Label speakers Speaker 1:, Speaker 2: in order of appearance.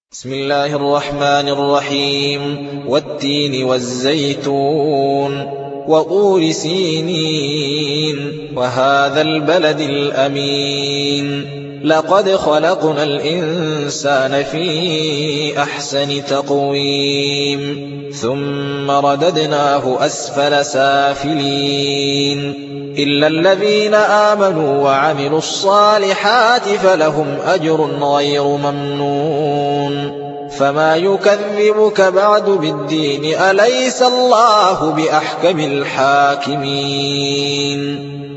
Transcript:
Speaker 1: بسم الله الرحمن الرحيم والتين والزيتون وطور سينين وهذا البلد الأمين لقد خلقنا الإنسان في أحسن تقويم ثم رددناه أسفل سافلين إلا الذين آمنوا وعملوا الصالحات فلهم أجر غير ممنون فما يكذبك بعد بالدين أليس الله بأحكم الحاكمين